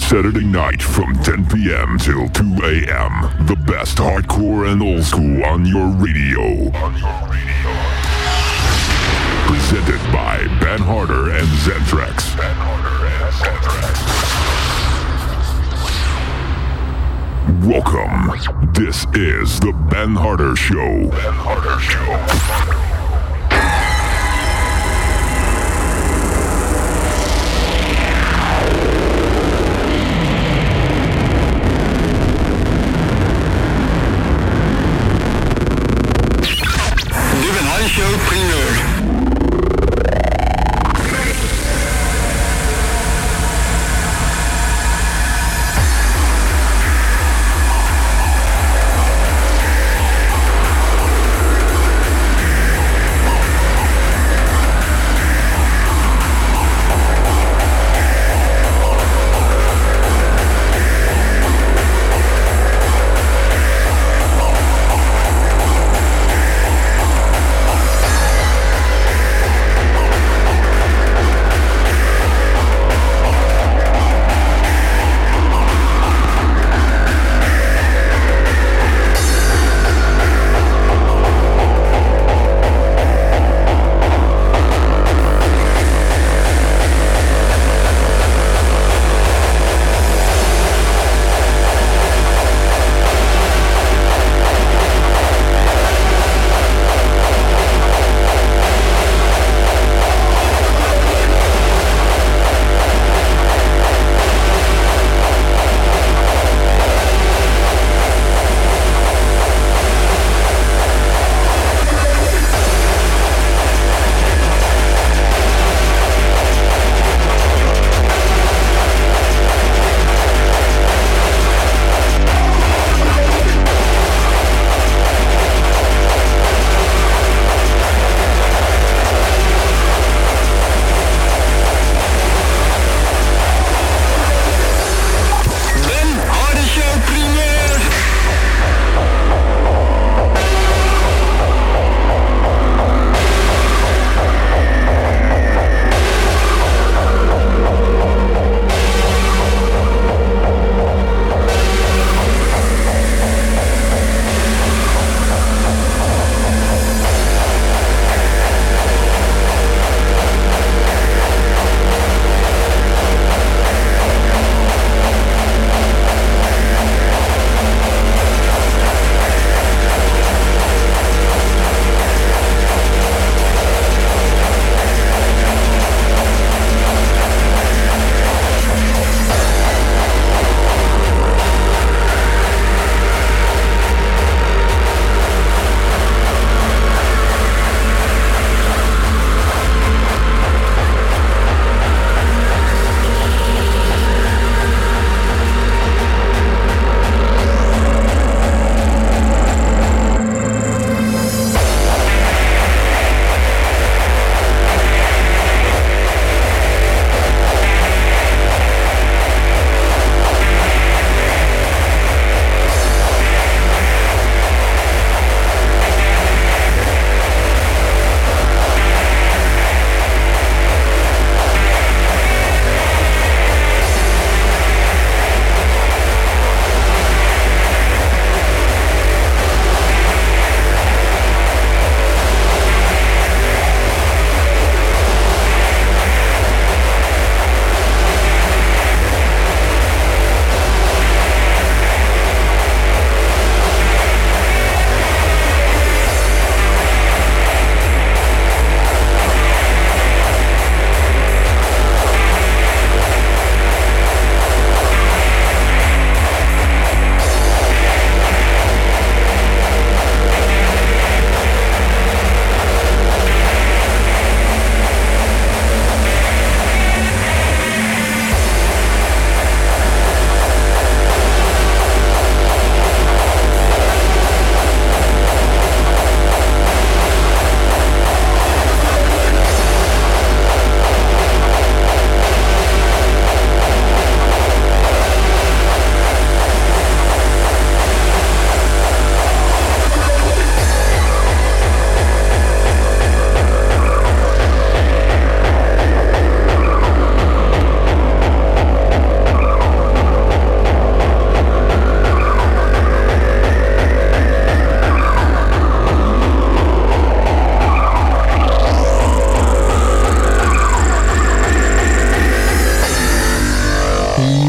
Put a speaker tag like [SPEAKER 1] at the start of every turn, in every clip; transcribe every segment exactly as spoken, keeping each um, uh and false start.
[SPEAKER 1] Saturday night from ten p.m. till two a.m. The best hardcore and old school on your radio. On your radio. Presented by Ben Harder and Zentrax. Ben Harder and Zentrax. Welcome. This is the Ben Harder Show. Ben Harder Show.
[SPEAKER 2] Show premiere.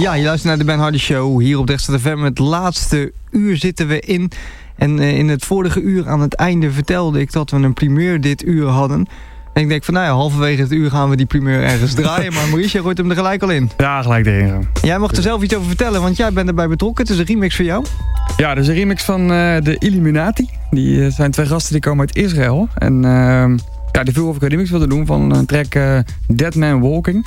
[SPEAKER 3] Ja, je luistert naar de Ben Hardy Show. Hier op Dexter F M. Het laatste uur zitten we in. En uh, in het vorige uur aan het einde vertelde ik dat we een primeur dit uur hadden. En ik denk van, nou ja, halverwege het uur gaan we die primeur ergens draaien. Maar Maurice, jij gooit hem er gelijk al in.
[SPEAKER 4] Ja, gelijk erin.
[SPEAKER 3] Jij mocht er zelf iets over vertellen, want jij bent erbij betrokken. Het is een remix voor jou.
[SPEAKER 4] Ja, dat is een remix van uh, de Illuminati. Die uh, zijn twee gasten die komen uit Israël. En uh, ja, die vroeg of ik een remix wilde doen van een track uh, Dead Man Walking.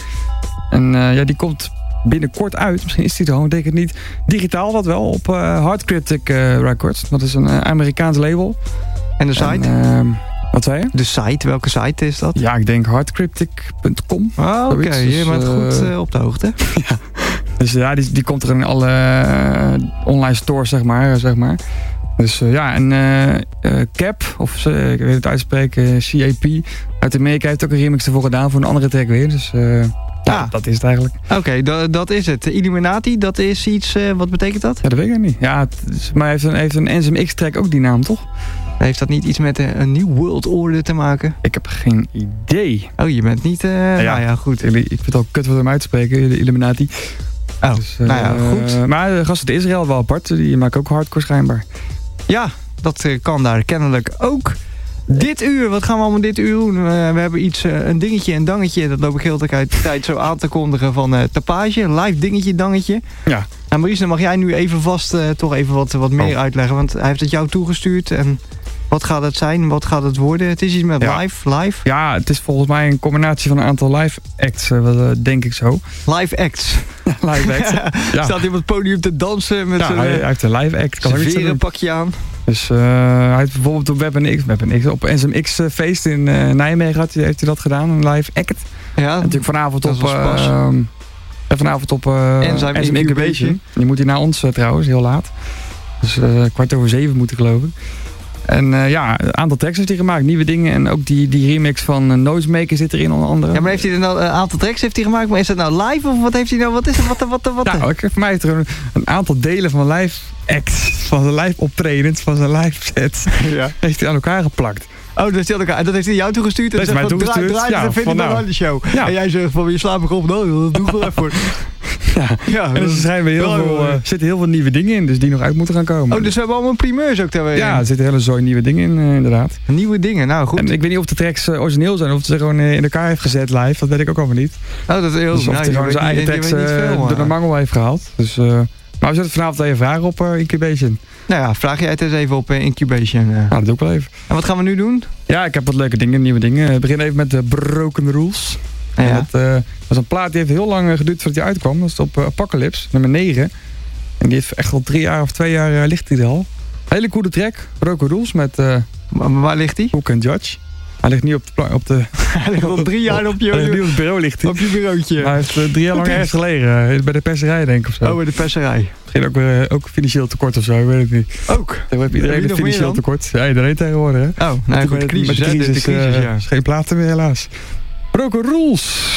[SPEAKER 4] En uh, ja, die komt binnenkort uit. Misschien is die er gewoon, denk ik niet. Digitaal dat wel, op uh, Hard Cryptic uh, Records. Dat is een uh, Amerikaans label.
[SPEAKER 3] En de site?
[SPEAKER 4] En, uh, wat zei je?
[SPEAKER 3] De site, welke site is dat?
[SPEAKER 4] Ja, ik denk hardcryptic punt com.
[SPEAKER 3] Oh, oké, okay. Dus, je bent uh, goed uh, op de hoogte.
[SPEAKER 4] Ja, dus ja, die, die komt er in alle uh, online stores, zeg maar. Zeg maar. Dus uh, ja, en uh, uh, Cap, of uh, ik weet het uitspreken, C A P uit Amerika heeft ook een remix ervoor gedaan voor een andere track weer. Dus uh, ja, ah. dat is het eigenlijk.
[SPEAKER 3] Oké, okay, dat, dat is het. Illuminati, dat is iets, uh, wat betekent dat?
[SPEAKER 4] Ja, dat weet ik niet. Ja, het is, maar heeft een, heeft een N S M X track ook die naam, toch?
[SPEAKER 3] Heeft dat niet iets met een, een nieuw world order te maken?
[SPEAKER 4] Ik heb geen idee.
[SPEAKER 3] Oh, je bent niet... Uh, ja,
[SPEAKER 4] ja,
[SPEAKER 3] nou ja, goed.
[SPEAKER 4] Ik, ik vind het al kut voor hem uit te spreken, de Illuminati.
[SPEAKER 3] Oh, dus, uh, nou ja, goed.
[SPEAKER 4] Maar de gasten uit Israël wel apart. Die maken ook hardcore schijnbaar.
[SPEAKER 3] Ja, dat uh, kan daar kennelijk ook. Dit uur, wat gaan we allemaal dit uur doen? Uh, we hebben iets, uh, een dingetje, een dangetje. Dat loop ik heel de tijd zo aan te kondigen van uh, tapage. Live dingetje, dangetje.
[SPEAKER 4] Ja.
[SPEAKER 3] Nou Maurice, dan mag jij nu even vast uh, toch even wat, wat meer oh. uitleggen. Want hij heeft het jou toegestuurd. En wat gaat het zijn? Wat gaat het worden? Het is iets met ja. live, live.
[SPEAKER 4] Ja, het is volgens mij een combinatie van een aantal live acts. Uh, denk ik zo.
[SPEAKER 3] Live acts?
[SPEAKER 4] live acts. Ja.
[SPEAKER 3] Staat hij op het podium te dansen met
[SPEAKER 4] ja,
[SPEAKER 3] zijn...
[SPEAKER 4] hij, hij heeft een live act.
[SPEAKER 3] Zijn verenpakje aan.
[SPEAKER 4] Dus uh, hij heeft bijvoorbeeld op Web N X, Web N X op N S M X feest in uh, Nijmegen had, heeft hij dat gedaan, een live act. Ja, en natuurlijk vanavond op uh, vanavond op uh, N S M Incubation. Incubation. Die moet hij naar ons uh, trouwens, heel laat. Dus uh, kwart over zeven moet ik geloof ik. En uh, ja, een aantal tracks heeft hij gemaakt, nieuwe dingen. En ook die, die remix van uh, Noisemaker zit erin onder andere.
[SPEAKER 3] Ja, maar heeft hij er nou een aantal tracks heeft hij gemaakt? Maar is dat nou live of wat heeft hij nou? Wat is het? Wat, wat, wat, wat?
[SPEAKER 4] Nou, ik, voor mij heeft er een, een aantal delen van live acts, van zijn live optredens, van zijn live sets, ja. heeft hij aan elkaar geplakt.
[SPEAKER 3] Oh, dat, elkaar, dat heeft hij jou toegestuurd?
[SPEAKER 4] Dat is mij toegestuurd,
[SPEAKER 3] draai, draai,
[SPEAKER 4] ja.
[SPEAKER 3] Dat vind ik nou de show. Ja. En jij zegt van, je slaapt me op, nou, dat doe ik wel even voor.
[SPEAKER 4] Ja. Ja, en er zijn heel ja, veel, uh, zitten heel veel nieuwe dingen in, dus die nog uit moeten gaan komen.
[SPEAKER 3] Oh, dus we hebben allemaal primeurs ook daar weer
[SPEAKER 4] Ja, er zitten hele zooi nieuwe dingen in, uh, inderdaad.
[SPEAKER 3] Nieuwe dingen, nou goed.
[SPEAKER 4] En ik weet niet of de tracks uh, origineel zijn, of ze gewoon uh, in elkaar heeft gezet live, dat weet ik ook allemaal niet.
[SPEAKER 3] Oh, dat is heel
[SPEAKER 4] dus of hij gewoon zijn eigen tracks uh, door de mangel heeft gehaald. Dus, uh, maar we zetten vanavond even vragen op uh, Incubation.
[SPEAKER 3] Nou ja, vraag jij het eens even op uh, Incubation. Uh.
[SPEAKER 4] Nou, dat doe ik wel even.
[SPEAKER 3] En wat gaan we nu doen?
[SPEAKER 4] Ja, ik heb wat leuke dingen, nieuwe dingen. We beginnen even met de Broken Rules. Ja. Dat uh, was een plaat die heeft heel lang geduurd voordat die uitkwam. Dat is op uh, Apocalypse, nummer negen. En die heeft echt al drie jaar of twee jaar uh, ligt die er al. Hele coole track, Broken Rules met... Uh,
[SPEAKER 3] waar, waar ligt die?
[SPEAKER 4] Hook and Judge. Hij ligt niet op de... Op de
[SPEAKER 3] hij ligt al drie jaar op je...
[SPEAKER 4] Hij ligt niet op het bureau ligt hij.
[SPEAKER 3] Op je bureautje.
[SPEAKER 4] Maar hij heeft uh, drie jaar lang ergens gelegen. Uh, bij de perserij denk ik of zo.
[SPEAKER 3] Oh, bij de perserij.
[SPEAKER 4] Misschien ook, uh, ook financieel tekort of zo, ik weet het niet.
[SPEAKER 3] Ook?
[SPEAKER 4] Dan heeft iedereen een financieel tekort. Ja, iedereen tegenwoordig hè.
[SPEAKER 3] Oh, nou goed, de crisis,
[SPEAKER 4] de crisis,
[SPEAKER 3] de crisis,
[SPEAKER 4] uh,
[SPEAKER 3] ja.
[SPEAKER 4] is geen platen meer helaas. Broken Rules.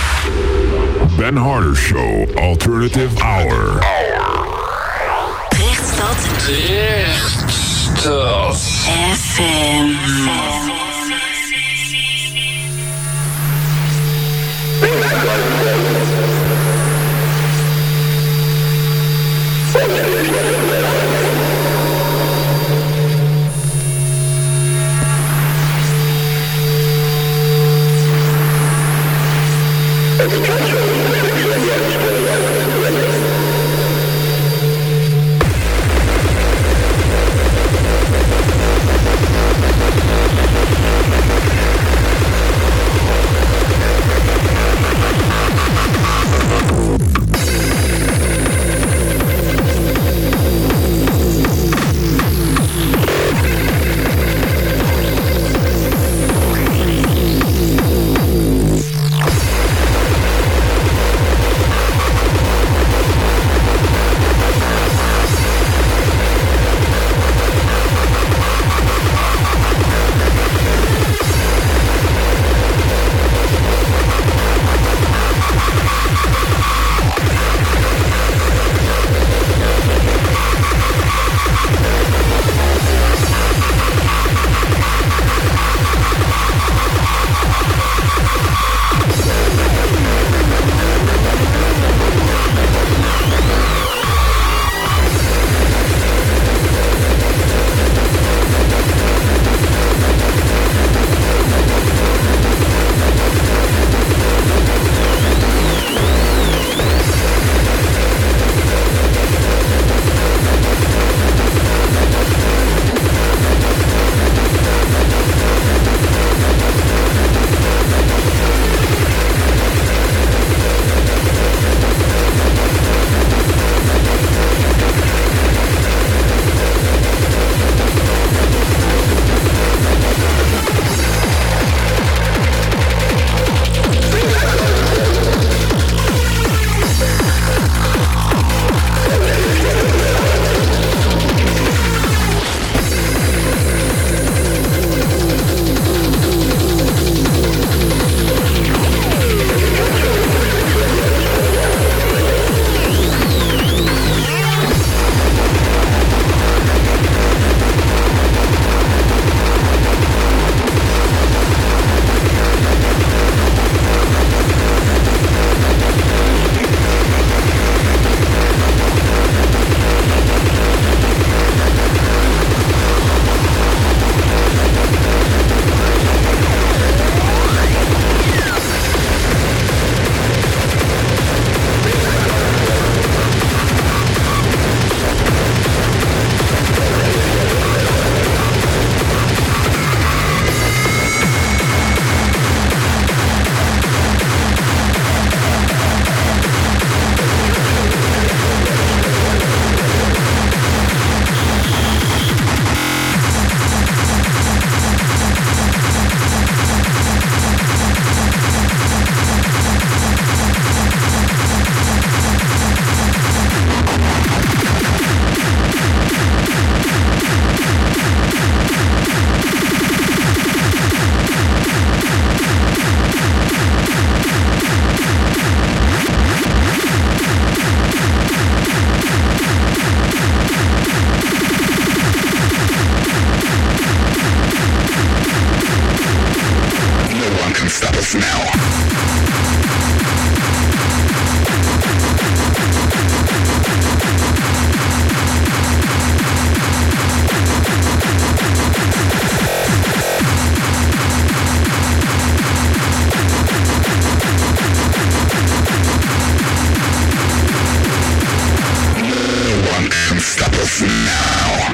[SPEAKER 1] Ben Harder Show, Alternative Hour.
[SPEAKER 5] Rechtstad. Rechtstad. F M.
[SPEAKER 1] stop us now. Stop us now.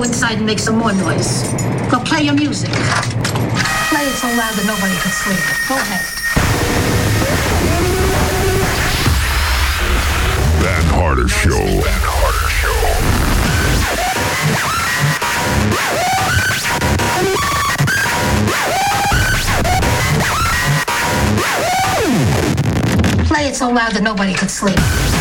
[SPEAKER 6] go inside and make some more noise. Go play your music. Play it so loud that nobody could sleep. Go ahead.
[SPEAKER 1] Van Harder Show. Van Harder Show.
[SPEAKER 6] Play it so loud that nobody could sleep.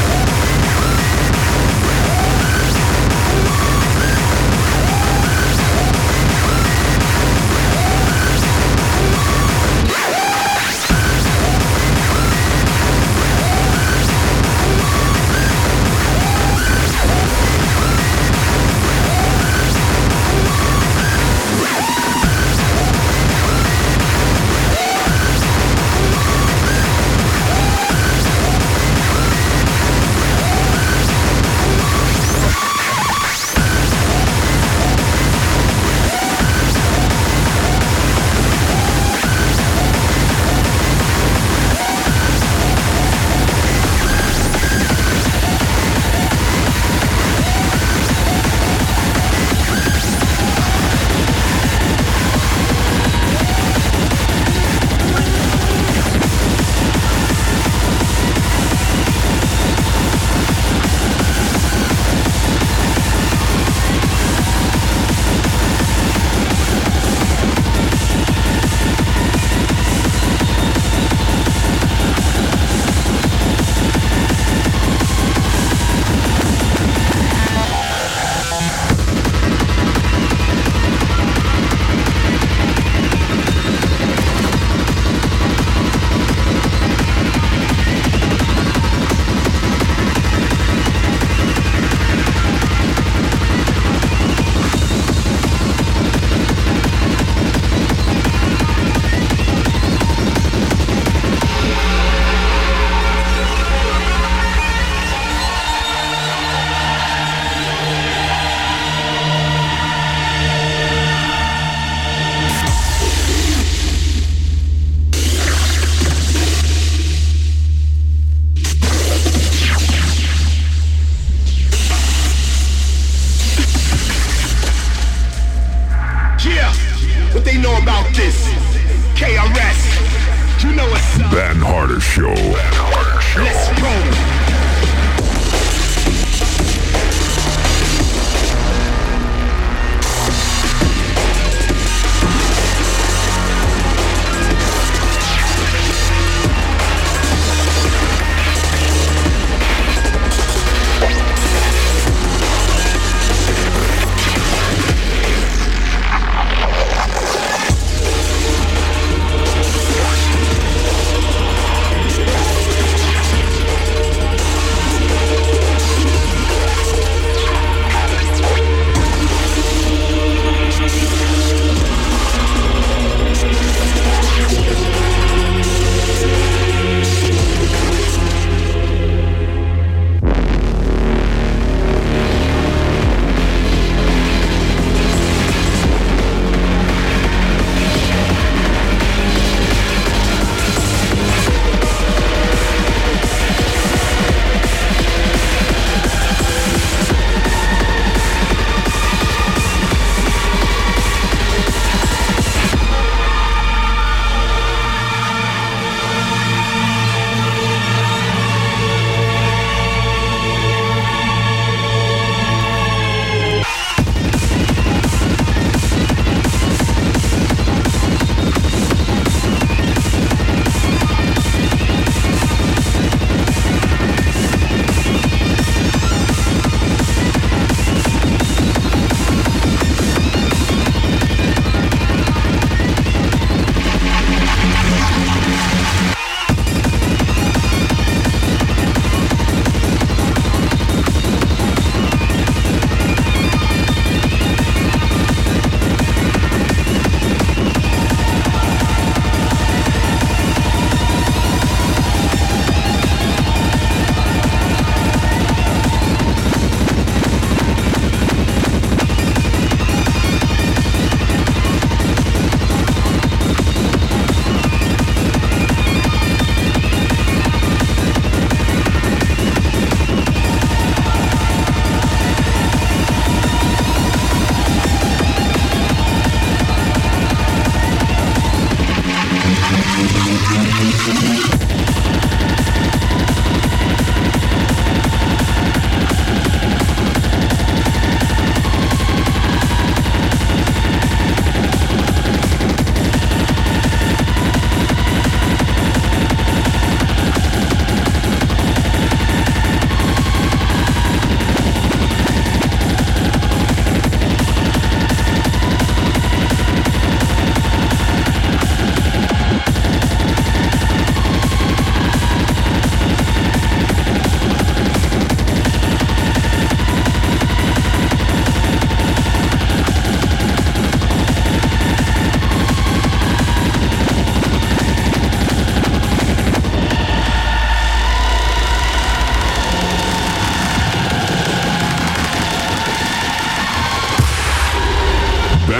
[SPEAKER 1] Van Harder Show. Van Harder Show.
[SPEAKER 2] Let's roll.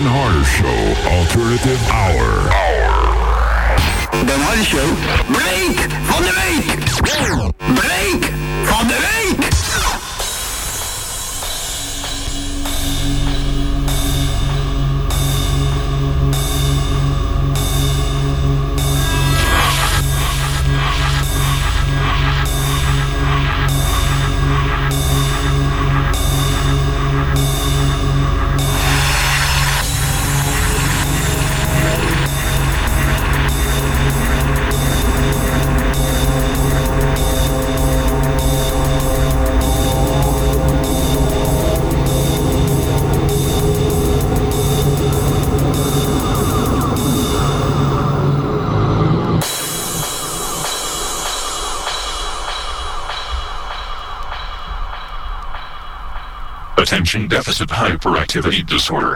[SPEAKER 1] Ben Harder Show Alternative Hour.
[SPEAKER 2] Ben Harder Show. Break van de week. Break van de week.
[SPEAKER 1] Attention deficit hyperactivity disorder.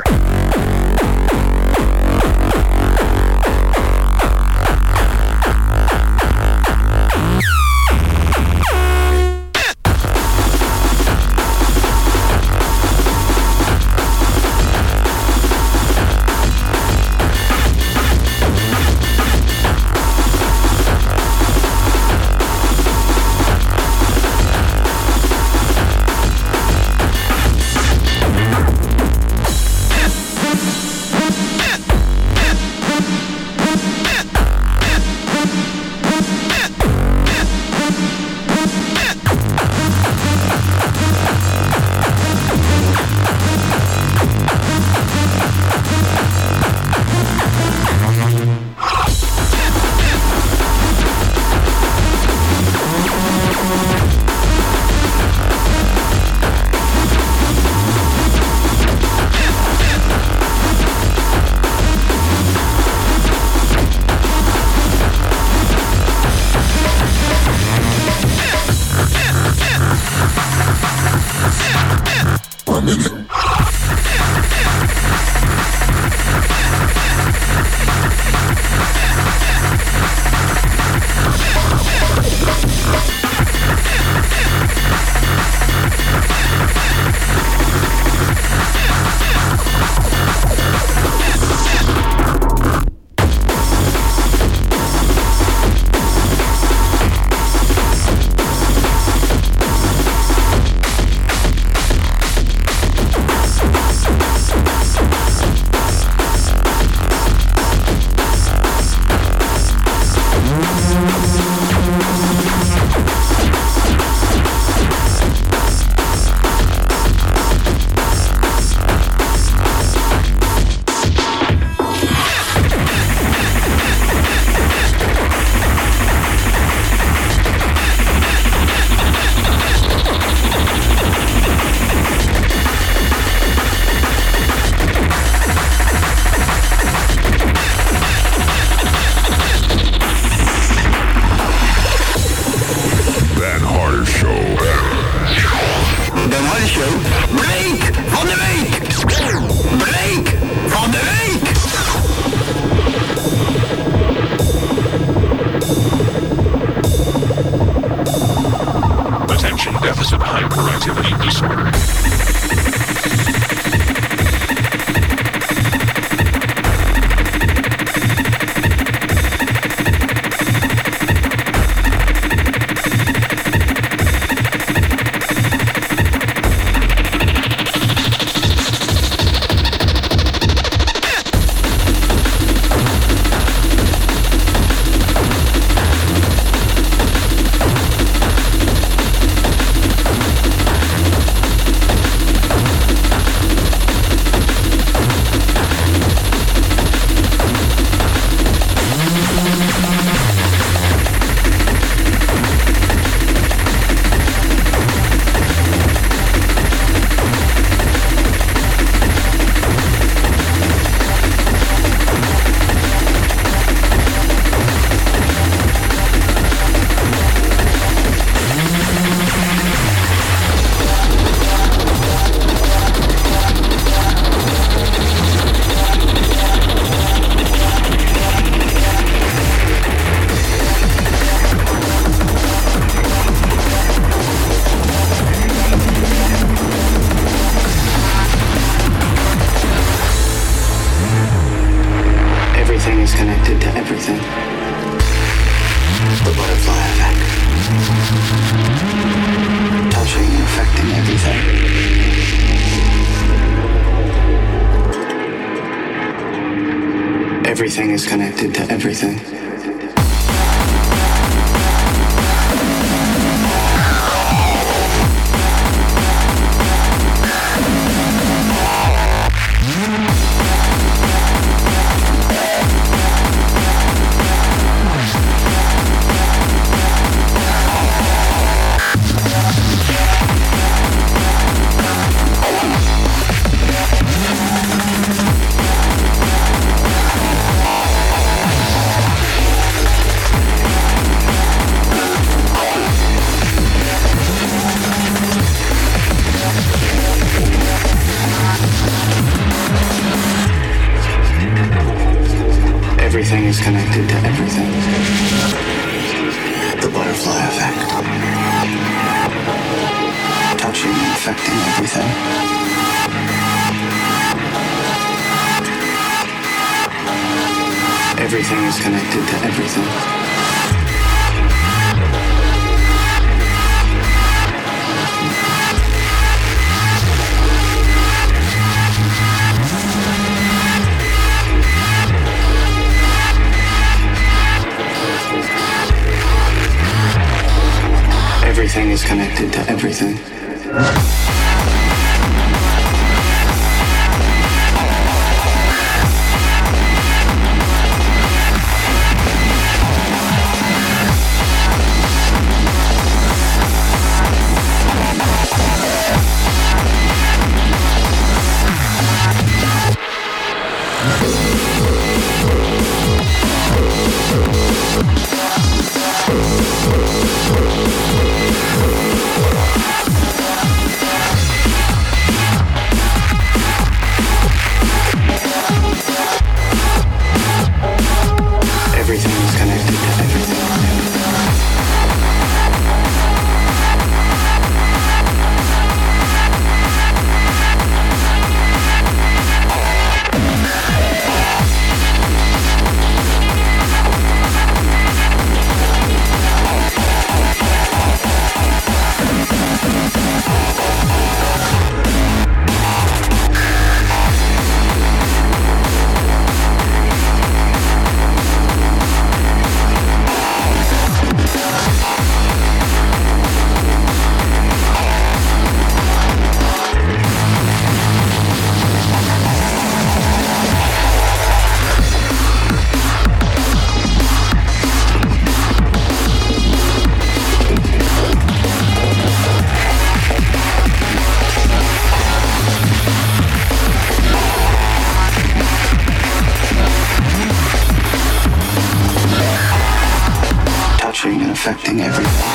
[SPEAKER 2] is connected to everything. The butterfly effect. Touching and affecting everything. Everything is connected to everything. Everything is connected to everything. The butterfly effect. Touching and affecting everything. Everything is connected to everything. Everything is connected to everything. Affecting everything.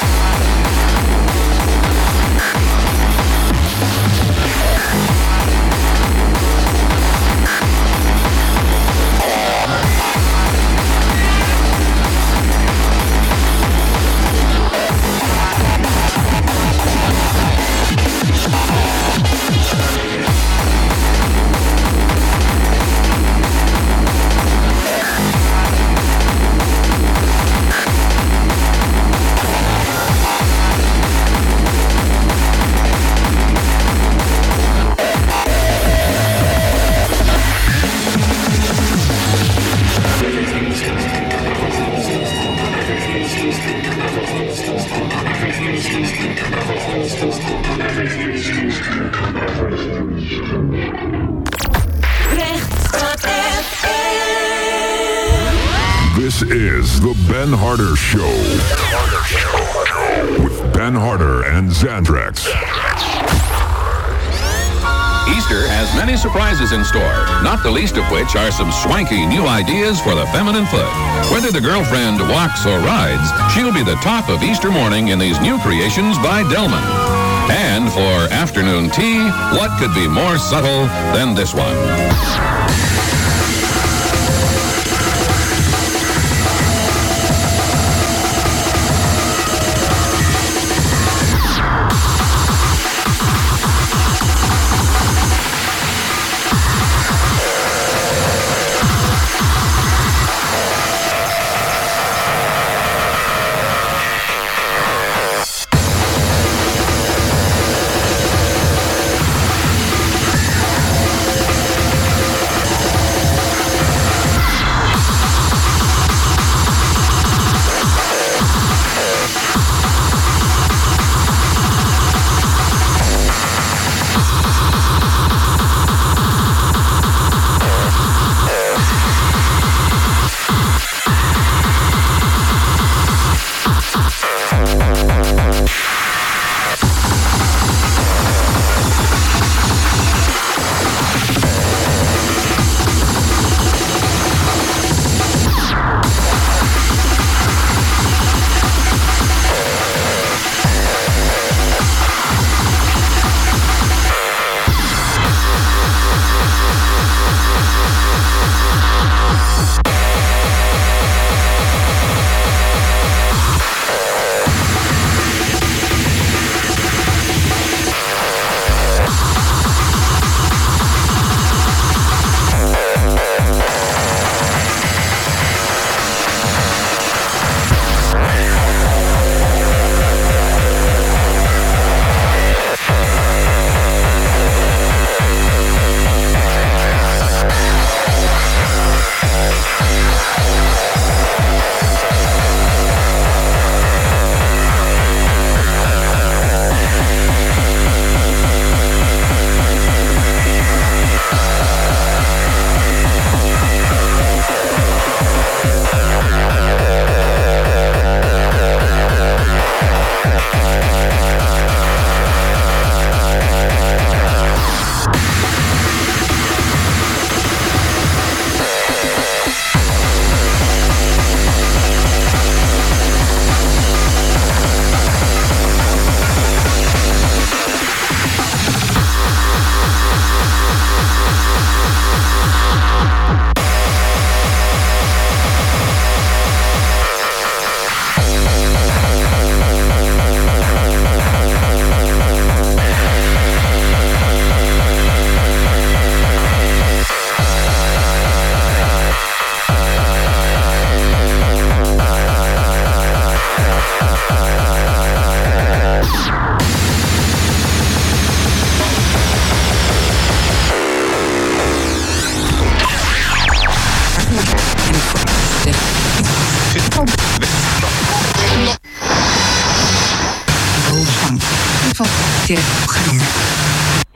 [SPEAKER 1] This is the Ben Harder Show with Ben Harder and Xantrax.
[SPEAKER 7] Easter has many surprises in store, not the least of which are some swanky new ideas for the feminine foot. Whether the girlfriend walks or rides, she'll be the top of Easter morning in these new creations by Delman. And for afternoon tea, what could be more subtle than this one?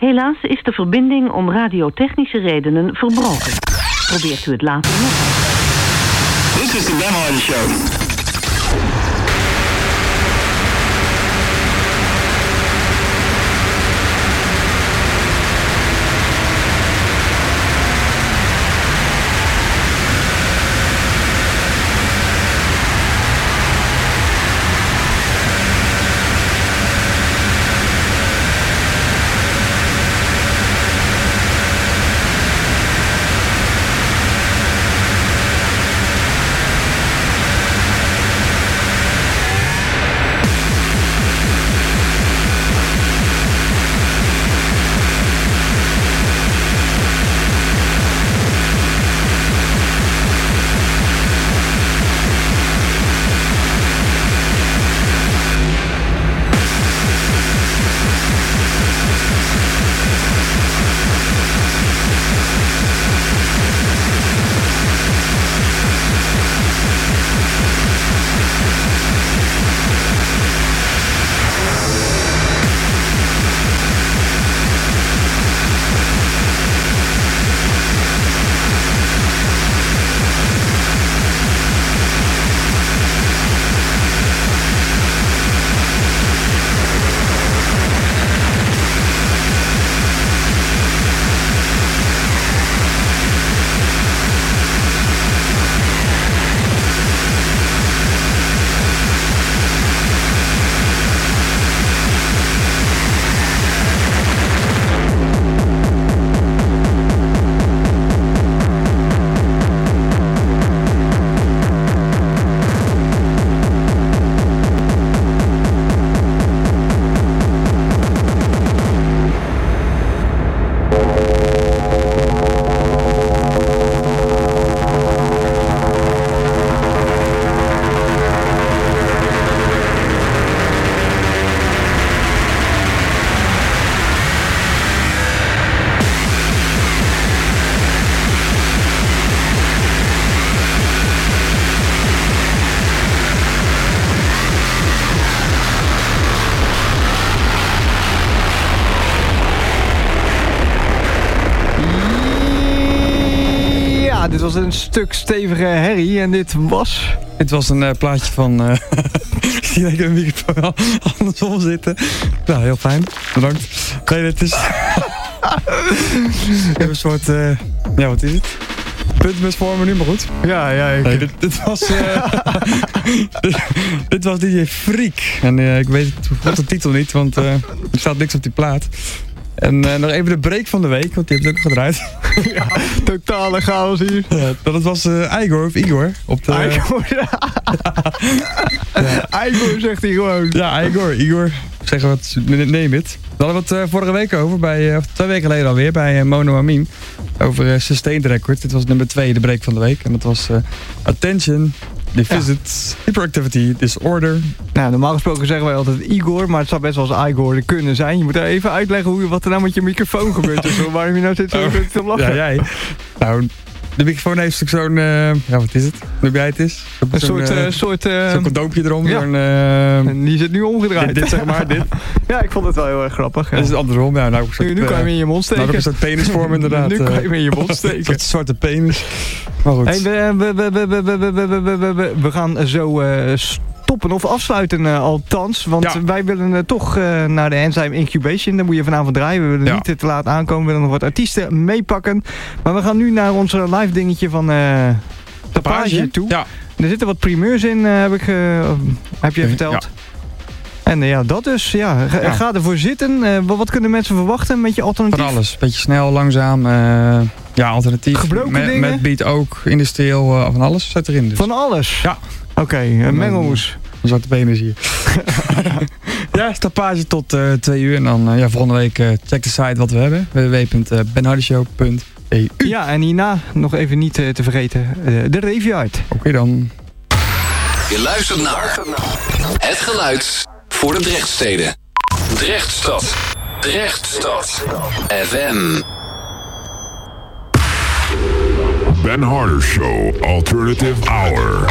[SPEAKER 8] Helaas is de verbinding om radiotechnische redenen verbroken. Probeert u het later nog eens.
[SPEAKER 2] This is the Ben Hardy Show.
[SPEAKER 3] Dit was een stuk stevige herrie en dit was...
[SPEAKER 4] Dit was een uh, plaatje van... Uh, ik zie dat ik een microfoon andersom zitten. Nou, heel fijn. Bedankt. Nee, dit is... ik heb een soort... Uh, ja, wat is het? Puntmusvormen nu, maar goed.
[SPEAKER 3] Ja, ja. Ik...
[SPEAKER 4] Nee, dit, dit was... Uh, dit, dit was D J Freak. En uh, ik weet het, de titel niet, want uh, er staat niks op die plaat. En uh, nog even de break van de week, want die heb ik ook gedraaid.
[SPEAKER 3] Ja, totale chaos hier.
[SPEAKER 4] Ja, dat was uh, Igor of Igor. Op de,
[SPEAKER 3] Igor, ja. Ja. Igor zegt hij gewoon.
[SPEAKER 4] Ja, Igor, Igor. Zeggen wat, neem het. We hadden we het uh, vorige week over, bij, uh, of twee weken geleden alweer, bij uh, Mono Amin. Over uh, Sustained Record. Dit was nummer twee, de break van de week. En dat was uh, Attention, Deficit, ja. Hyperactivity, Disorder.
[SPEAKER 3] Nou, normaal gesproken zeggen wij altijd Igor, maar het zou best wel eens Igor kunnen zijn. Je moet er even uitleggen hoe, wat er nou met je microfoon gebeurt. Dus waarom je nou zit zo oh, te lachen.
[SPEAKER 4] Ja, jij. Nou, de microfoon heeft zo'n, uh, ja wat is het? Hoe jij het is?
[SPEAKER 3] Zo een soort... Uh, soort uh,
[SPEAKER 4] zo'n condoompje erom.
[SPEAKER 3] Ja.
[SPEAKER 4] Zo'n, uh,
[SPEAKER 3] en die zit nu omgedraaid.
[SPEAKER 4] Dit, dit zeg maar, dit.
[SPEAKER 3] Ja, ik vond het wel heel erg grappig. Ja.
[SPEAKER 4] Dat is het andersom. Ja, nou, soort,
[SPEAKER 3] nu, nu kan je hem in je mond steken.
[SPEAKER 4] Nou, heb ik een soort penisvorm inderdaad.
[SPEAKER 3] Nu kan je hem in je mond steken.
[SPEAKER 4] Een soort zwarte penis. Maar goed.
[SPEAKER 3] Hey, we, we, we, we, we, we, we, we, we, we, we gaan zo... Uh, stoppen of afsluiten uh, althans. Want ja. wij willen uh, toch uh, naar de Enzyme Incubation. Daar moet je vanavond draaien. We willen ja. niet te laat aankomen. We willen nog wat artiesten meepakken. Maar we gaan nu naar ons live dingetje van uh, Tapage toe. Ja. Er zitten wat primeurs in, uh, heb, ik, uh, heb je okay, verteld. Ja. En uh, ja, dat dus. Ja, ga, ja. ga ervoor zitten. Uh, wat kunnen mensen verwachten met je alternatief?
[SPEAKER 4] Van alles. Beetje snel, langzaam. Uh, ja, alternatief.
[SPEAKER 3] Gebroken met, dingen?
[SPEAKER 4] Met beat ook, industrieel, uh, van alles zit erin. Dus.
[SPEAKER 3] Van alles?
[SPEAKER 4] Ja.
[SPEAKER 3] Oké, okay, uh, mengelmoes.
[SPEAKER 4] Een zwarte penis hier. Ja, Tapage tot uh, twee uur. En dan uh, ja, volgende week uh, check de site wat we hebben. w w w punt ben hardy show punt e u.
[SPEAKER 3] Ja, en hierna nog even niet uh, te vergeten uh, de Raveyard.
[SPEAKER 4] Oké okay, dan.
[SPEAKER 9] Je luistert naar het geluid voor de Drechtsteden. Drechtstad. Drechtstad. F M.
[SPEAKER 1] Ben Harder Show Alternative Hour.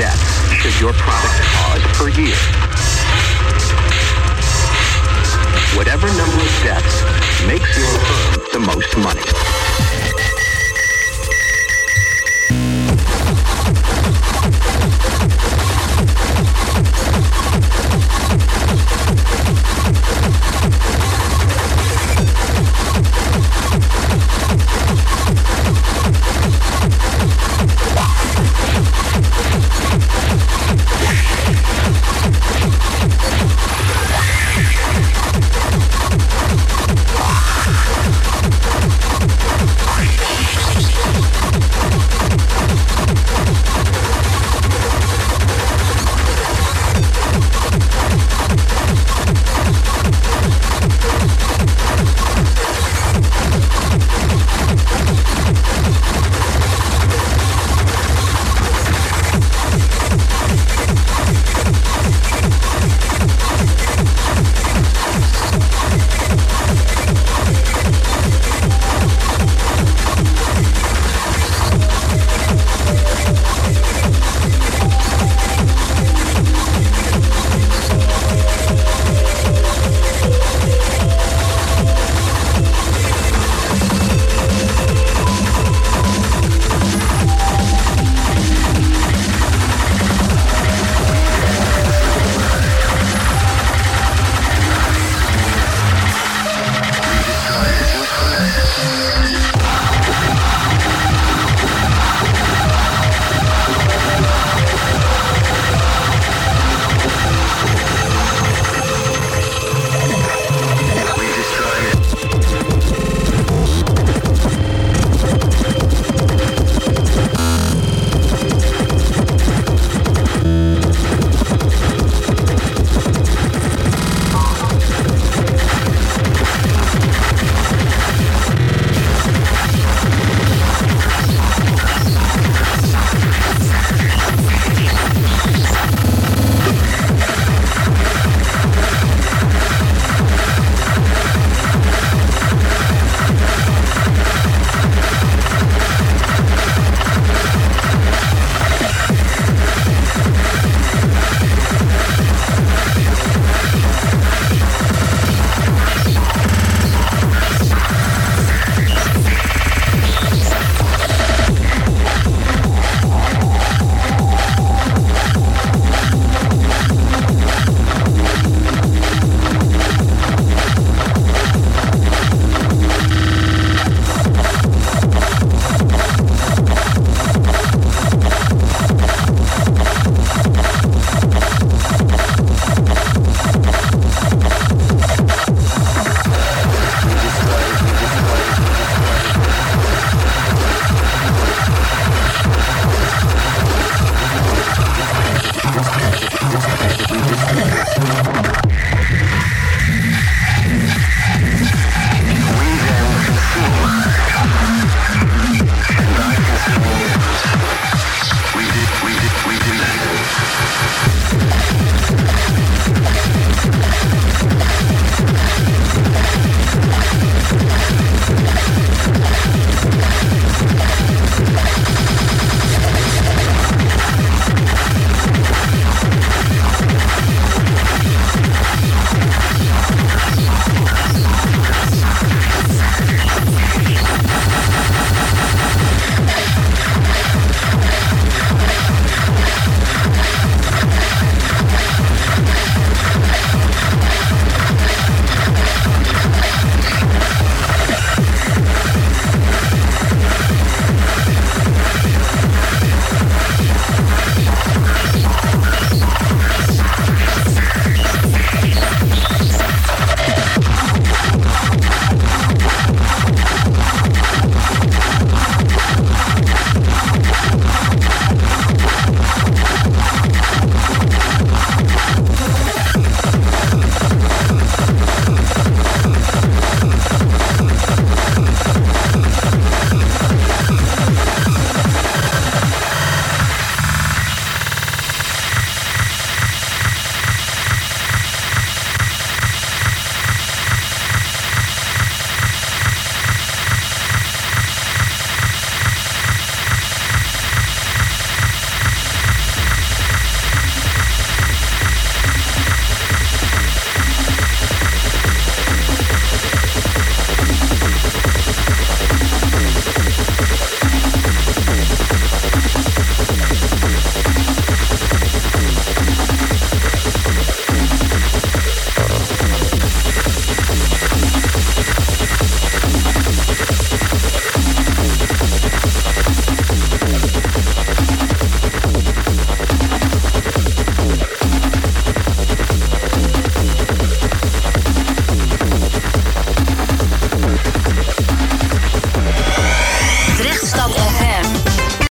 [SPEAKER 10] deaths should your product cause per year? Whatever number of deaths makes your firm the most money.